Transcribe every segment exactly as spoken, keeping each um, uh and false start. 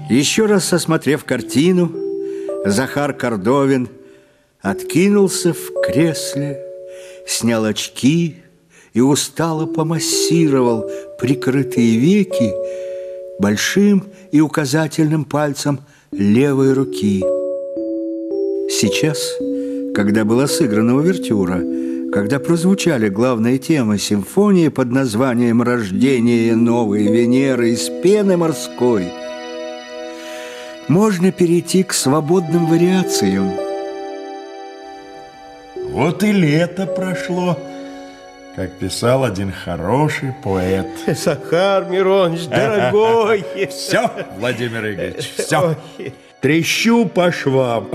Еще раз осмотрев картину, Захар Кордовин откинулся в кресле, снял очки и устало помассировал прикрытые веки большим и указательным пальцем левой руки. Сейчас, когда была сыграна увертюра, когда прозвучали главные темы симфонии под названием «Рождение новой Венеры из пены морской», можно перейти к свободным вариациям. Вот и лето прошло, как писал один хороший поэт. Захар Миронович, дорогой. Все, Владимир Игоревич, все. Трещу по швам.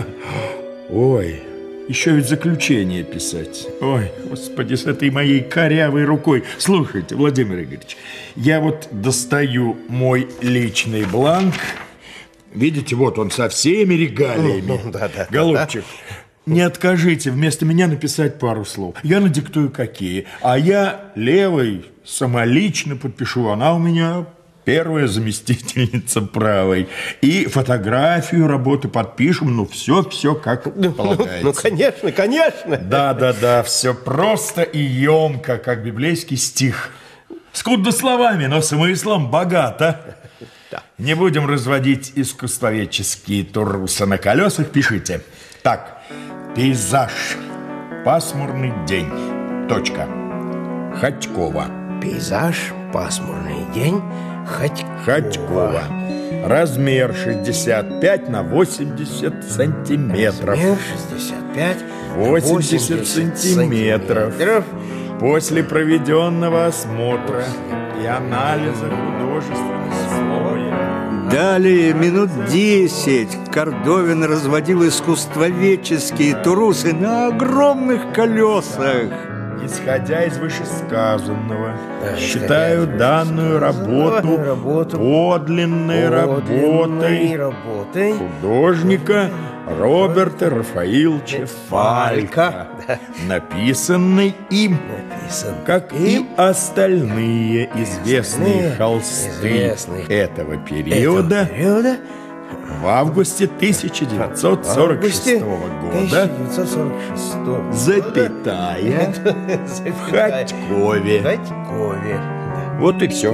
Ой, еще ведь заключение писать. Ой, господи, с этой моей корявой рукой. Слушайте, Владимир Игоревич, я вот достаю мой личный бланк. Видите, вот он со всеми регалиями. Ну, ну, да, да, голубчик, да. Не откажите вместо меня написать пару слов. Я надиктую какие. А я левой самолично подпишу. Она у меня первая заместительница правой. И фотографию работы подпишем. Ну, все-все как ну, полагается. Ну, конечно, конечно. Да-да-да, все просто и емко, как библейский стих. Скудно словами, но смыслом богато. Да. Не будем разводить искусствоведческие турусы на колесах. Пишите. Так, пейзаж. Пасмурный день. Точка. Хотькова. Пейзаж. Пасмурный день. Хотькова. Хотькова. Размер шестьдесят пять на восемьдесят сантиметров. Размер шестьдесят пять восемьдесят сантиметров. сантиметров. После проведенного осмотра и анализа художественного слоя. Далее минут десять Кордовин разводил искусствоведческие турусы на огромных колесах. Исходя из вышесказанного, да, считаю данную работу, работу подлинной, подлинной работой, работой художника Роберта Рафаиловича Фалька, да. Написанной им, Написан как им. И остальные известные холсты известные. Этого периода, этого периода в августе тысяча девятьсот сорок шестого года, тысяча девятьсот сорок шестого запятая, в Хотькове. Хотькове. Да. Вот и все.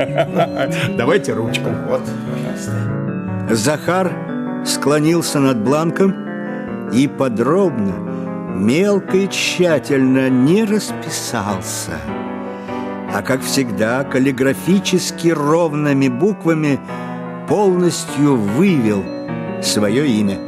Давайте ручку. Вот, пожалуйста. Захар склонился над бланком и подробно, мелко и тщательно не расписался, а, как всегда, каллиграфически ровными буквами полностью вывел свое имя.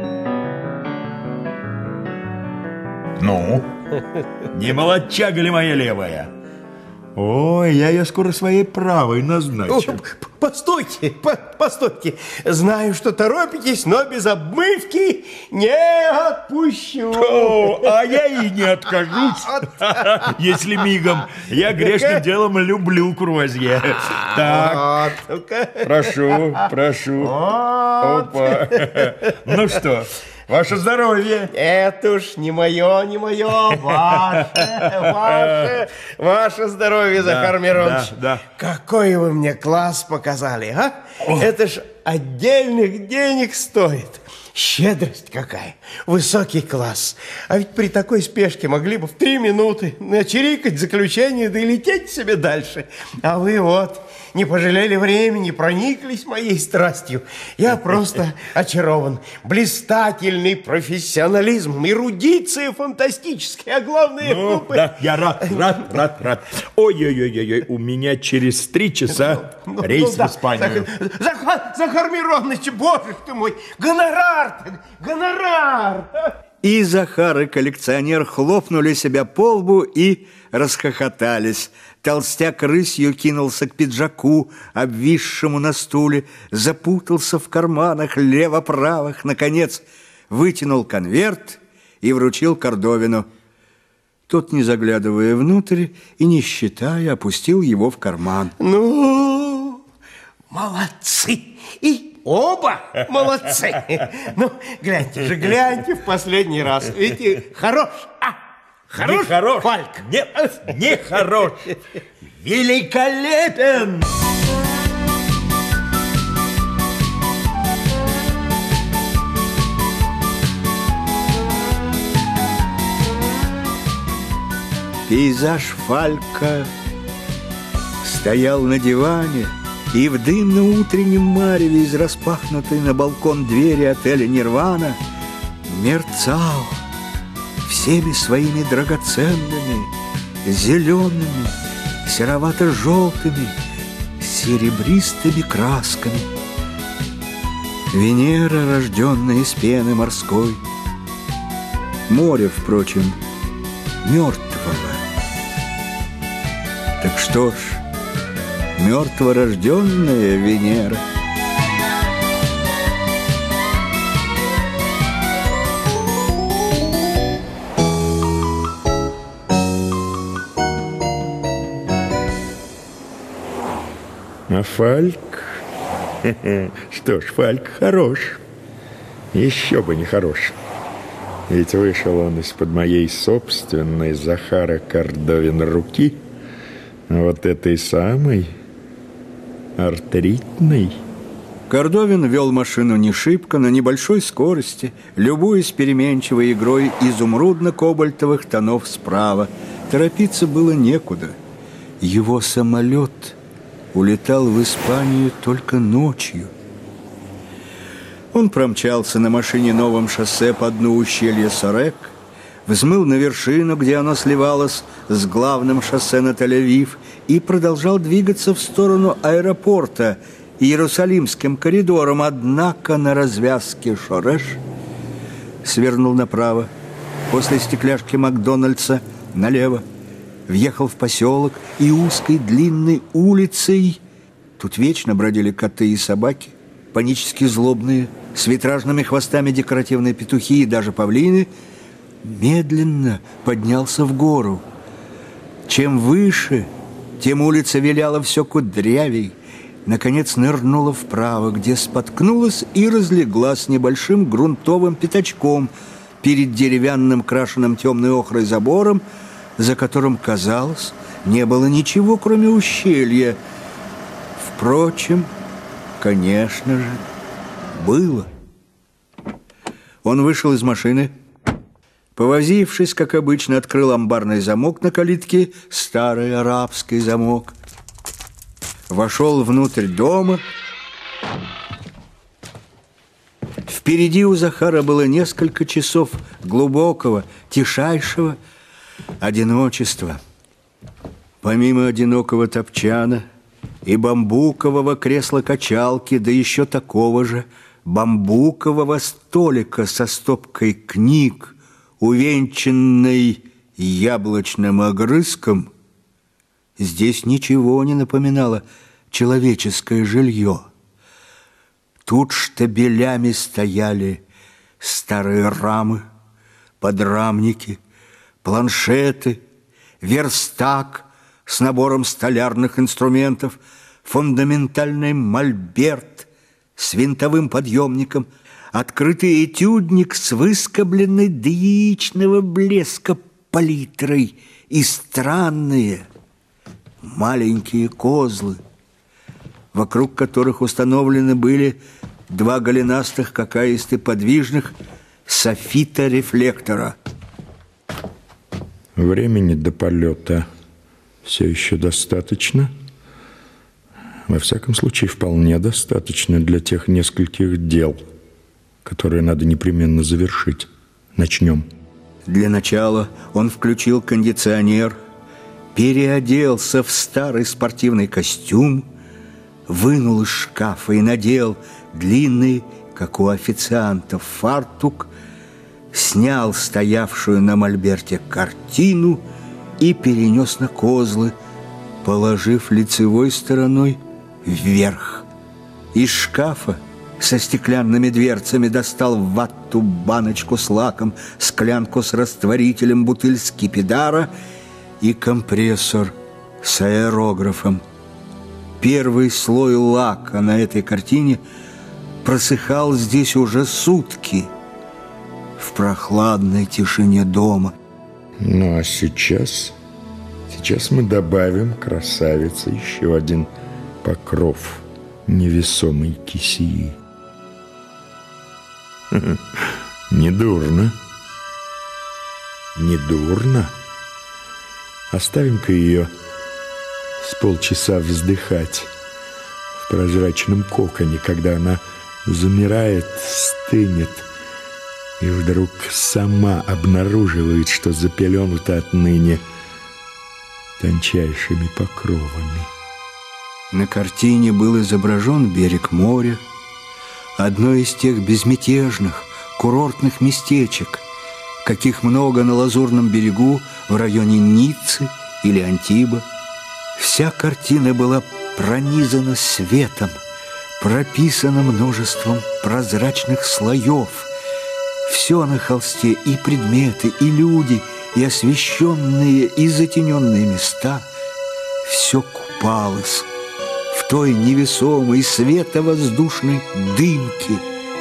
Ну, не молодчага ли моя левая? Ой, я ее скоро своей правой назначу. Постойте, по постойте. Знаю, что торопитесь, но без обмывки не отпущу. О, а я и не откажусь, если мигом. Я грешным делом люблю курвазье. Так, прошу, прошу. Опа. Ну что, ваше здоровье. Это уж не мое, не мое. Ваше, ваше, ваше здоровье, Захар Миронович. Да, да. Какой вы мне класс показали, а? О. Это ж отдельных денег стоит. Щедрость какая, высокий класс. А ведь при такой спешке могли бы в три минуты начирикать заключение, да и лететь себе дальше. А вы вот не пожалели времени, прониклись моей страстью. Я просто очарован. Блистательный профессионализм, эрудиция фантастическая, а главное... Ну, глупый... да, я рад, рад, рад, рад. Ой-ой-ой, у меня через три часа ну, рейс ну, да, в Испанию. Захар, Захар Миронович, боже ты мой, гонорар, гонорар! И Захар, и коллекционер хлопнули себя по лбу и расхохотались. Толстяк рысью кинулся к пиджаку, обвисшему на стуле, запутался в карманах лево-правых, наконец вытянул конверт и вручил Кордовину. Тот, не заглядывая внутрь и не считая, опустил его в карман. Ну, молодцы! И оба молодцы! Ну, гляньте же, гляньте в последний раз. Видите, хорош, а? Хорош, не хорош. Фальк? Нет, не хорош. Великолепен! Пейзаж Фалька стоял на диване, и в дымно-утреннем мареве из распахнутой на балкон двери отеля «Нирвана» мерцал всеми своими драгоценными, зелеными, серовато-желтыми, серебристыми красками. Венера, рожденная из пены морской, море, впрочем, мертвого. Так что ж, мертворожденная Венера. А Фальк? Что ж, Фальк хорош. Еще бы не хорош. Ведь вышел он из-под моей собственной Захара Кордовин руки, вот этой самой артритной. Кордовин вел машину не шибко, на небольшой скорости, любуясь переменчивой игрой изумрудно-кобальтовых тонов справа. Торопиться было некуда. Его самолет улетал в Испанию только ночью. Он промчался на машине новым шоссе по дну ущелья Сорек, взмыл на вершину, где оно сливалось с главным шоссе на Тель-Авив, и продолжал двигаться в сторону аэропорта Иерусалимским коридором, однако на развязке Шореш свернул направо, после стекляшки Макдональдса налево, въехал в поселок и узкой длинной улицей. Тут вечно бродили коты и собаки, панически злобные, с витражными хвостами декоративные петухи и даже павлины, медленно поднялся в гору. Чем выше, тем улица виляла все кудрявей. Наконец нырнула вправо, где споткнулась и разлеглась небольшим грунтовым пятачком перед деревянным, крашенным темной охрой забором, за которым, казалось, не было ничего, кроме ущелья. Впрочем, конечно же, было. Он вышел из машины, повозившись, как обычно, открыл амбарный замок на калитке, старый арабский замок, вошел внутрь дома. Впереди у Захара было несколько часов глубокого, тишайшего одиночества. Помимо одинокого топчана и бамбукового кресла-качалки, да еще такого же бамбукового столика со стопкой книг, увенчанной яблочным огрызком, здесь ничего не напоминало человеческое жилье. Тут штабелями стояли старые рамы, подрамники, планшеты, верстак с набором столярных инструментов, фундаментальный мольберт с винтовым подъемником, открытый этюдник с выскобленной до яичного блеска палитрой и странные маленькие козлы, вокруг которых установлены были два голенастых, как аисты подвижных софита-рефлектора. Времени до полета все еще достаточно. Во всяком случае, вполне достаточно для тех нескольких дел, которые надо непременно завершить. Начнем. Для начала он включил кондиционер, переоделся в старый спортивный костюм, вынул из шкафа и надел длинный, как у официантов, фартук, снял стоявшую на мольберте картину и перенес на козлы, положив лицевой стороной вверх. Из шкафа со стеклянными дверцами достал в ватту баночку с лаком, склянку с растворителем, бутыль скипидара и компрессор с аэрографом. Первый слой лака на этой картине просыхал здесь уже сутки в прохладной тишине дома. Ну, а сейчас, сейчас мы добавим, красавице, еще один покров невесомой кисии. Недурно. Недурно. Оставим-ка ее с полчаса вздыхать в прозрачном коконе, когда она замирает, стынет и вдруг сама обнаруживает, что запеленута отныне тончайшими покровами. На картине был изображен берег моря, одно из тех безмятежных курортных местечек, каких много на Лазурном берегу в районе Ниццы или Антиба. Вся картина была пронизана светом, прописана множеством прозрачных слоев. Все на холсте, и предметы, и люди, и освещенные, и затененные места, все купалось в той невесомой световоздушной дымке,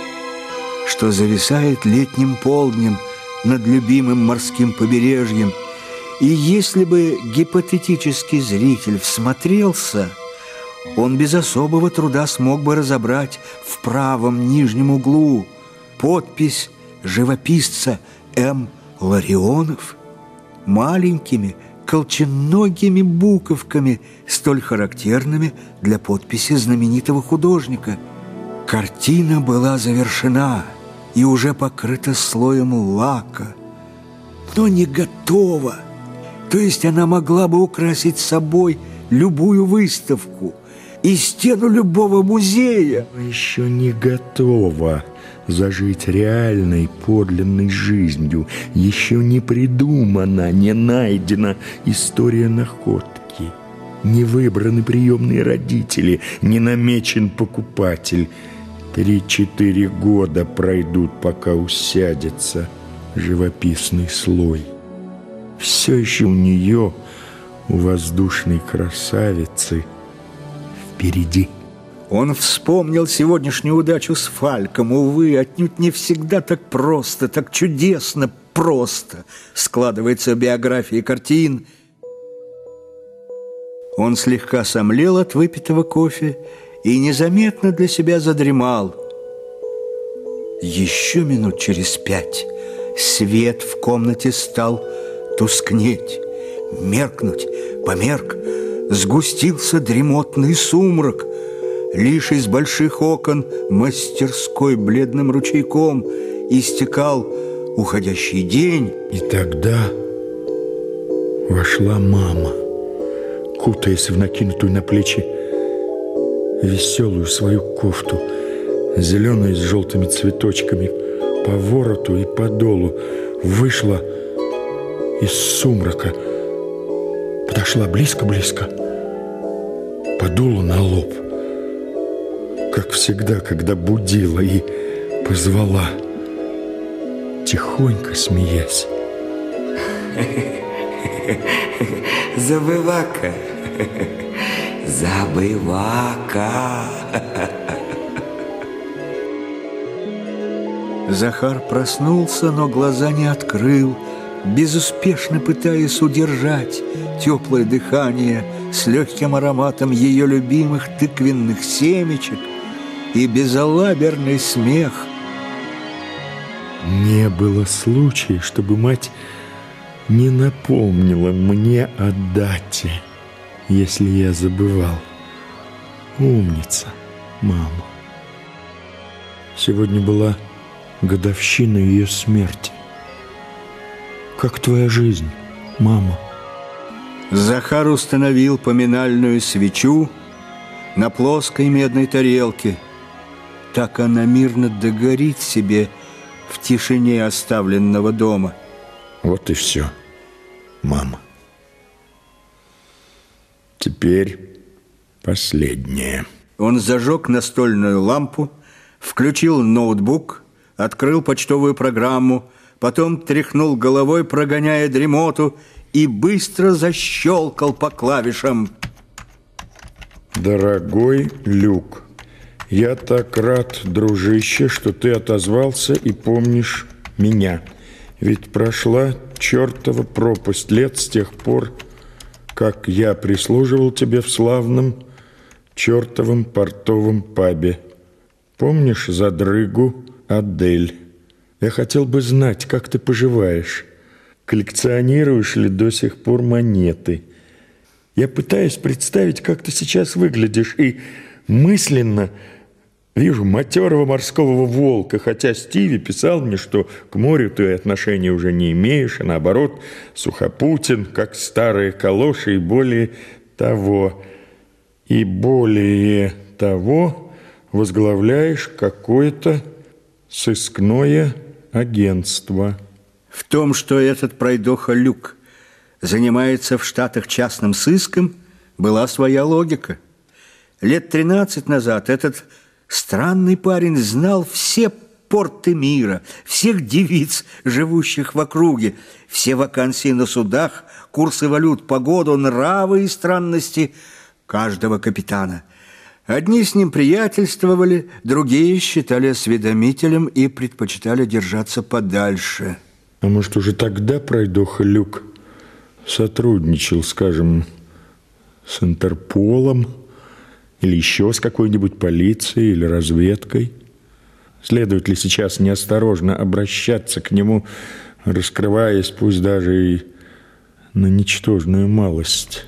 что зависает летним полднем над любимым морским побережьем. И если бы гипотетический зритель всмотрелся, он без особого труда смог бы разобрать в правом нижнем углу подпись живописца М. Ларионов маленькими колченогими буковками, столь характерными для подписи знаменитого художника. Картина была завершена и уже покрыта слоем лака, но не готова. То есть она могла бы украсить собой любую выставку и стену любого музея. Еще не готова зажить реальной, подлинной жизнью. Еще не придумана, не найдена история находки. Не выбраны приемные родители, не намечен покупатель. Три-четыре года пройдут, пока усядется живописный слой. Все еще у нее, у воздушной красавицы, впереди. Он вспомнил сегодняшнюю удачу с Фальком. Увы, отнюдь не всегда так просто, так чудесно просто складывается в биографии картин. Он слегка сомлел от выпитого кофе и незаметно для себя задремал. Еще минут через пять свет в комнате стал тускнеть, меркнуть, померк, сгустился дремотный сумрак. Лишь из больших окон мастерской бледным ручейком истекал уходящий день. И тогда вошла мама, кутаясь в накинутую на плечи веселую свою кофту, зеленую с желтыми цветочками, по вороту и по долу, вышла из сумрака, подошла близко-близко, подула на лоб, как всегда, когда будила, и позвала, тихонько смеясь: Забывака, забывака. Захар проснулся, но глаза не открыл, безуспешно пытаясь удержать теплое дыхание с легким ароматом ее любимых тыквенных семечек и безалаберный смех. Не было случая, чтобы мать не напомнила мне о дате, если я забывал. Умница, мама. Сегодня была годовщина ее смерти. Как твоя жизнь, мама? Захар установил поминальную свечу на плоской медной тарелке. Так она мирно догорит себе в тишине оставленного дома. Вот и все, мама. Теперь последнее. Он зажег настольную лампу, включил ноутбук, открыл почтовую программу, потом тряхнул головой, прогоняя дремоту, и быстро защелкал по клавишам. Дорогой Люк, я так рад, дружище, что ты отозвался и помнишь меня. Ведь прошла чертова пропасть лет с тех пор, как я прислуживал тебе в славном чертовом портовом пабе. Помнишь задрыгу Адель? Я хотел бы знать, как ты поживаешь. коллекционируешь ли до сих пор монеты? Я пытаюсь представить, как ты сейчас выглядишь, и мысленно вижу матерого морского волка, хотя Стиви писал мне, что к морю ты отношения уже не имеешь, а наоборот, сухопутен, как старые калоши, и более того, и более того возглавляешь какое-то сыскное агентство. В том, что этот пройдоха Люк занимается в Штатах частным сыском, была своя логика. Лет тринадцать назад этот странный парень знал все порты мира, всех девиц, живущих в округе, все вакансии на судах, курсы валют, погоду, нравы и странности каждого капитана. Одни с ним приятельствовали, другие считали осведомителем и предпочитали держаться подальше. А может, уже тогда пройдоха Люк сотрудничал, скажем, с Интерполом или еще с какой-нибудь полицией или разведкой? Следует ли сейчас неосторожно обращаться к нему, раскрываясь, пусть даже и на ничтожную малость?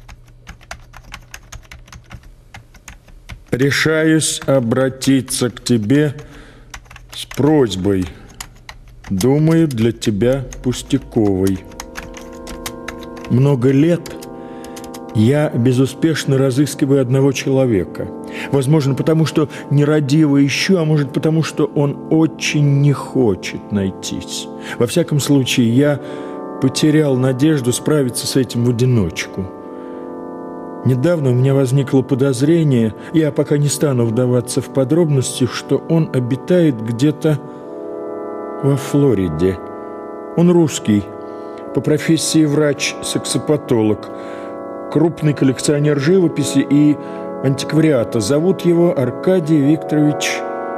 Решаюсь обратиться к тебе с просьбой, думаю, для тебя пустяковой. Много лет я безуспешно разыскиваю одного человека. Возможно, потому что нерадиво ищу, а может, потому что он очень не хочет найтись. Во всяком случае, я потерял надежду справиться с этим в одиночку. Недавно у меня возникло подозрение, я пока не стану вдаваться в подробности, что он обитает где-то во Флориде. Он русский, по профессии врач-саксопатолог, крупный коллекционер живописи и антиквариата. Зовут его Аркадий Викторович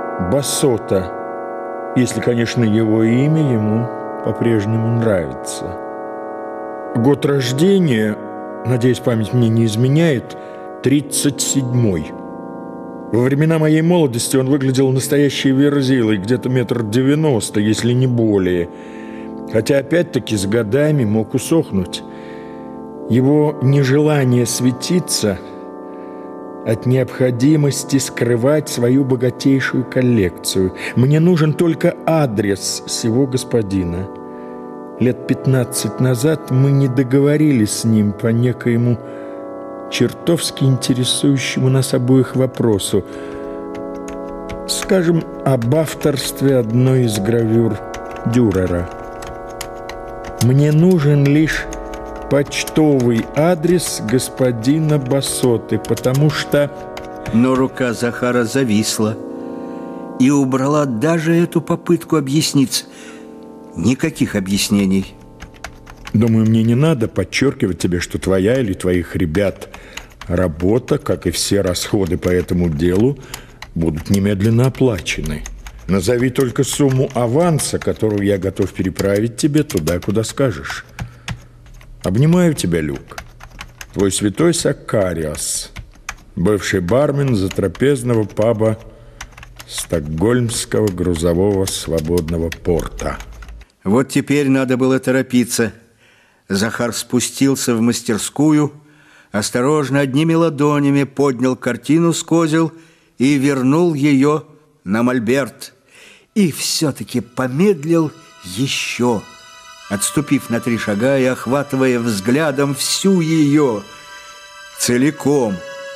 Басота, если, конечно, его имя ему по-прежнему нравится. Год рождения, надеюсь, память мне не изменяет, тридцать седьмой. Во времена моей молодости он выглядел настоящей верзилой, где-то метр девяносто, если не более. Хотя опять-таки с годами мог усохнуть. Его нежелание светиться от необходимости скрывать свою богатейшую коллекцию. Мне нужен только адрес сего господина. Лет пятнадцать назад мы не договорились с ним по некоему чертовски интересующему нас обоих вопросу. Скажем, об авторстве одной из гравюр Дюрера. Мне нужен лишь почтовый адрес господина Басоты, потому что... Но рука Захара зависла и убрала даже эту попытку объясниться. Никаких объяснений. Думаю, мне не надо подчеркивать тебе, что твоя или твоих ребят работа, как и все расходы по этому делу, будут немедленно оплачены. Назови только сумму аванса, которую я готов переправить тебе туда, куда скажешь. Обнимаю тебя, Люк. Твой святой Сакариас, бывший бармен затрапезного паба Стокгольмского грузового свободного порта. Вот теперь надо было торопиться. Захар спустился в мастерскую, осторожно одними ладонями поднял картину с козел и вернул ее на мольберт. И все-таки помедлил еще, отступив на три шага и охватывая взглядом всю ее целиком.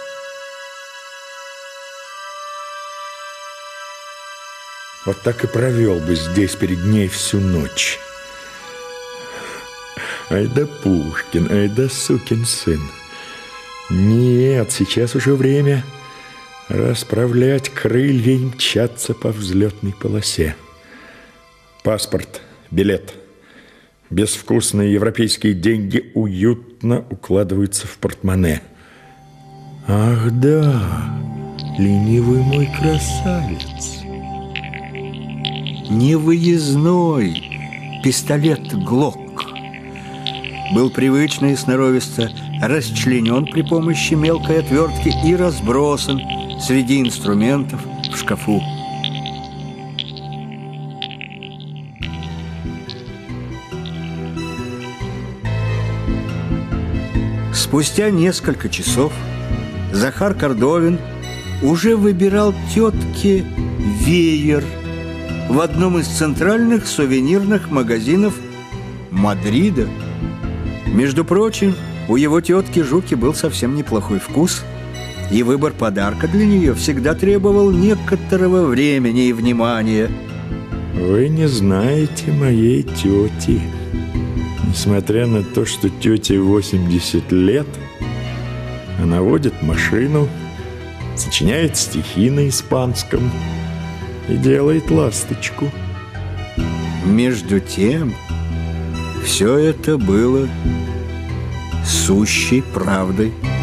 Вот так и провел бы здесь перед ней всю ночь. Ай да Пушкин, ай да сукин сын. Нет, сейчас уже время расправлять крылья и мчаться по взлетной полосе. Паспорт, билет. Безвкусные европейские деньги уютно укладываются в портмоне. Ах да, ленивый мой красавец. Невыездной пистолет «Глок» был привычно и сноровисто расчленен при помощи мелкой отвертки и разбросан среди инструментов в шкафу. Спустя несколько часов Захар Кордовин уже выбирал тетке веер в одном из центральных сувенирных магазинов Мадрида. Между прочим, у его тетки Жуки был совсем неплохой вкус, и выбор подарка для нее всегда требовал некоторого времени и внимания. Вы не знаете моей тети. Несмотря на то, что тете восемьдесят лет, она водит машину, сочиняет стихи на испанском и делает ласточку. Между тем, все это было сущей правдой.